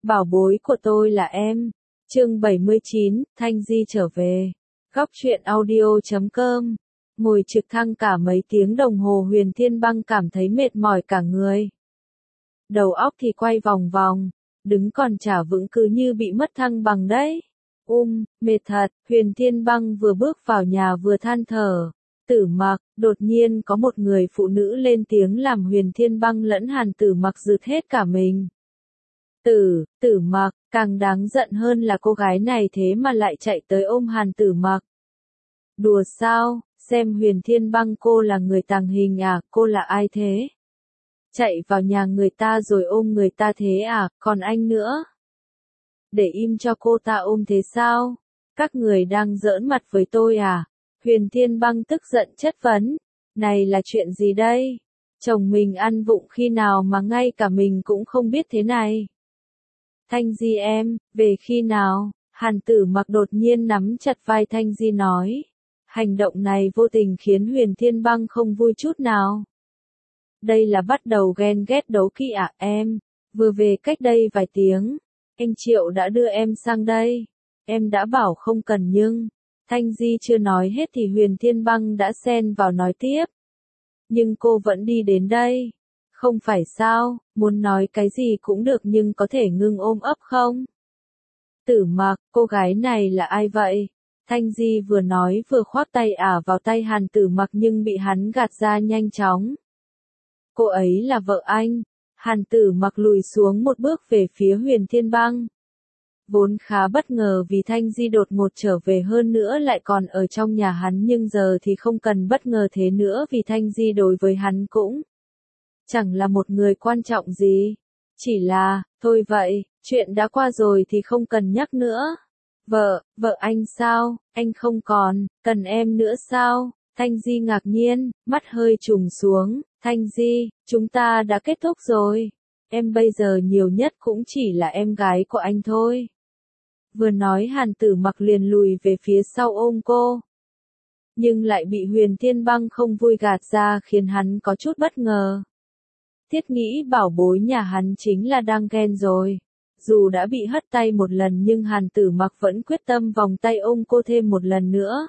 Bảo bối của tôi là em. Chương 79, Thanh Di trở về. Góc truyện audio.com. Ngồi trực thăng cả mấy tiếng đồng hồ Huyền Thiên Băng cảm thấy mệt mỏi cả người. Đầu óc thì quay vòng vòng, đứng còn chả vững cứ như bị mất thăng bằng đấy. Mệt thật, Huyền Thiên Băng vừa bước vào nhà vừa than thở. Tử Mặc, đột nhiên có một người phụ nữ lên tiếng làm Huyền Thiên Băng lẫn Hàn Tử Mặc rụt hết cả mình. Tử Mặc, càng đáng giận hơn là cô gái này thế mà lại chạy tới ôm Hàn Tử Mặc. Đùa sao, xem Huyền Thiên Băng cô là người tàng hình à, cô là ai thế? Chạy vào nhà người ta rồi ôm người ta thế à, còn anh nữa? Để im cho cô ta ôm thế sao? Các người đang giỡn mặt với tôi à? Huyền Thiên Băng tức giận chất vấn. Này là chuyện gì đây? Chồng mình ăn vụng khi nào mà ngay cả mình cũng không biết thế này? Thanh Di em, về khi nào? Hàn Tử Mặc đột nhiên nắm chặt vai Thanh Di nói. Hành động này vô tình khiến Huyền Thiên Băng không vui chút nào. Đây là bắt đầu ghen ghét đấu kỵ à em? Vừa về cách đây vài tiếng. Anh Triệu đã đưa em sang đây. Em đã bảo không cần nhưng. Thanh Di chưa nói hết thì Huyền Thiên Băng đã xen vào nói tiếp. Nhưng cô vẫn đi đến đây. Không phải sao, muốn nói cái gì cũng được nhưng có thể ngưng ôm ấp không? Tử Mặc, cô gái này là ai vậy? Thanh Di vừa nói vừa khoác tay ả vào tay Hàn Tử Mặc nhưng bị hắn gạt ra nhanh chóng. Cô ấy là vợ anh. Hàn Tử Mặc lùi xuống một bước về phía Huyền Thiên Băng. Vốn khá bất ngờ vì Thanh Di đột ngột trở về hơn nữa lại còn ở trong nhà hắn nhưng giờ thì không cần bất ngờ thế nữa vì Thanh Di đối với hắn cũng chẳng là một người quan trọng gì. Chỉ là, thôi vậy, chuyện đã qua rồi thì không cần nhắc nữa. Vợ anh sao, anh không còn, cần em nữa sao? Thanh Di ngạc nhiên, mắt hơi trùng xuống. Thanh Di, chúng ta đã kết thúc rồi. Em bây giờ nhiều nhất cũng chỉ là em gái của anh thôi. Vừa nói Hàn Tử Mặc liền lùi về phía sau ôm cô. Nhưng lại bị Huyền Thiên Băng không vui gạt ra khiến hắn có chút bất ngờ. Thiết nghĩ bảo bối nhà hắn chính là đang ghen rồi. Dù đã bị hất tay một lần nhưng Hàn Tử Mặc vẫn quyết tâm vòng tay ôm cô thêm một lần nữa.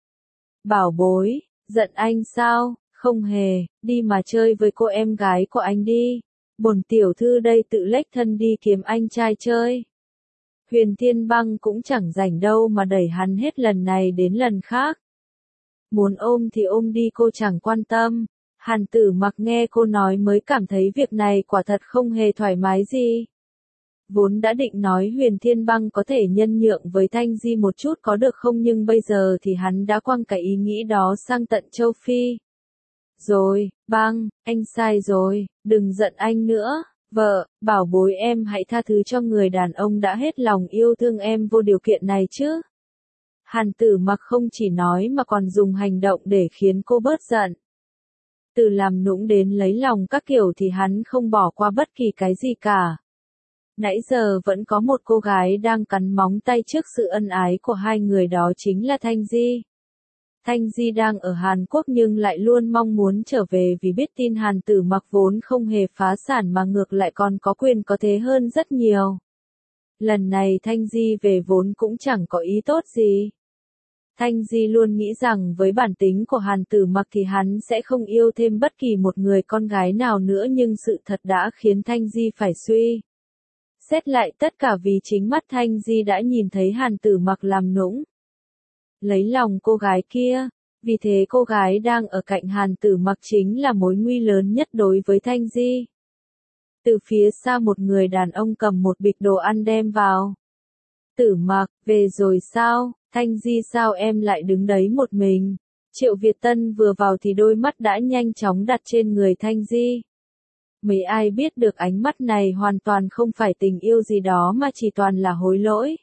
Bảo bối, giận anh sao? Không hề, đi mà chơi với cô em gái của anh đi. Bổn tiểu thư đây tự lếch thân đi kiếm anh trai chơi. Huyền Thiên Băng cũng chẳng rảnh đâu mà đẩy hắn hết lần này đến lần khác. Muốn ôm thì ôm đi cô chẳng quan tâm. Hàn Tử Mặc nghe cô nói mới cảm thấy việc này quả thật không hề thoải mái gì. Vốn đã định nói Huyền Thiên Băng có thể nhân nhượng với Thanh Di một chút có được không nhưng bây giờ thì hắn đã quăng cái ý nghĩ đó sang tận châu Phi. Rồi, Băng, anh sai rồi, đừng giận anh nữa. Vợ, bảo bối em hãy tha thứ cho người đàn ông đã hết lòng yêu thương em vô điều kiện này chứ. Hàn Tử Mặc không chỉ nói mà còn dùng hành động để khiến cô bớt giận. Từ làm nũng đến lấy lòng các kiểu thì hắn không bỏ qua bất kỳ cái gì cả. Nãy giờ vẫn có một cô gái đang cắn móng tay trước sự ân ái của hai người đó chính là Thanh Di. Thanh Di đang ở Hàn Quốc nhưng lại luôn mong muốn trở về vì biết tin Hàn Tử Mặc vốn không hề phá sản mà ngược lại còn có quyền có thế hơn rất nhiều. Lần này Thanh Di về vốn cũng chẳng có ý tốt gì. Thanh Di luôn nghĩ rằng với bản tính của Hàn Tử Mặc thì hắn sẽ không yêu thêm bất kỳ một người con gái nào nữa nhưng sự thật đã khiến Thanh Di phải suy xét lại tất cả vì chính mắt Thanh Di đã nhìn thấy Hàn Tử Mặc làm nũng. Lấy lòng cô gái kia, vì thế cô gái đang ở cạnh Hàn Tử Mặc chính là mối nguy lớn nhất đối với Thanh Di. Từ phía xa một người đàn ông cầm một bịch đồ ăn đem vào. Tử Mặc, về rồi sao? Thanh Di sao em lại đứng đấy một mình? Triệu Việt Tân vừa vào thì đôi mắt đã nhanh chóng đặt trên người Thanh Di. Mấy ai biết được ánh mắt này hoàn toàn không phải tình yêu gì đó mà chỉ toàn là hối lỗi.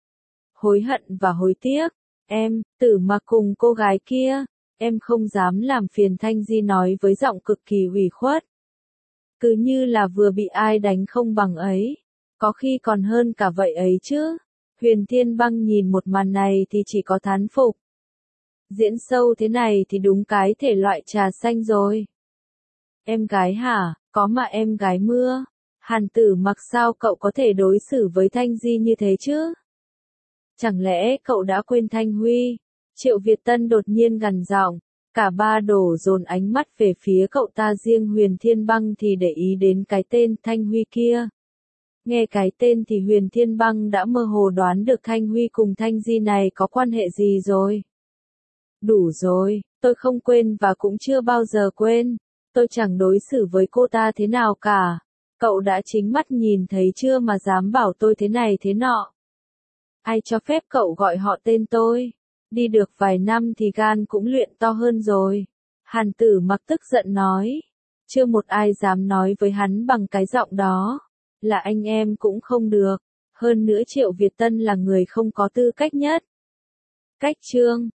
Hối hận và hối tiếc. Em, Tử Mặc cùng cô gái kia, em không dám làm phiền Thanh Di nói với giọng cực kỳ ủy khuất. Cứ như là vừa bị ai đánh không bằng ấy. Có khi còn hơn cả vậy ấy chứ. Huyền Thiên Băng nhìn một màn này thì chỉ có thán phục. Diễn sâu thế này thì đúng cái thể loại trà xanh rồi. Em gái hả, có mà em gái mưa. Hàn Tử Mặc, sao cậu có thể đối xử với Thanh Di như thế chứ? Chẳng lẽ cậu đã quên Thanh Huy? Triệu Việt Tân đột nhiên gằn giọng, cả ba đổ dồn ánh mắt về phía cậu ta, riêng Huyền Thiên Băng thì để ý đến cái tên Thanh Huy kia. Nghe cái tên thì Huyền Thiên Băng đã mơ hồ đoán được Thanh Huy cùng Thanh Di này có quan hệ gì rồi. Đủ rồi, tôi không quên và cũng chưa bao giờ quên. Tôi chẳng đối xử với cô ta thế nào cả. Cậu đã chính mắt nhìn thấy chưa mà dám bảo tôi thế này thế nọ. Ai cho phép cậu gọi họ tên tôi? Đi được vài năm thì gan cũng luyện to hơn rồi. Hàn Tử Mặc tức giận nói. Chưa một ai dám nói với hắn bằng cái giọng đó. Là anh em cũng không được. Hơn nữa Triệu Việt Tân là người không có tư cách nhất. Cách chương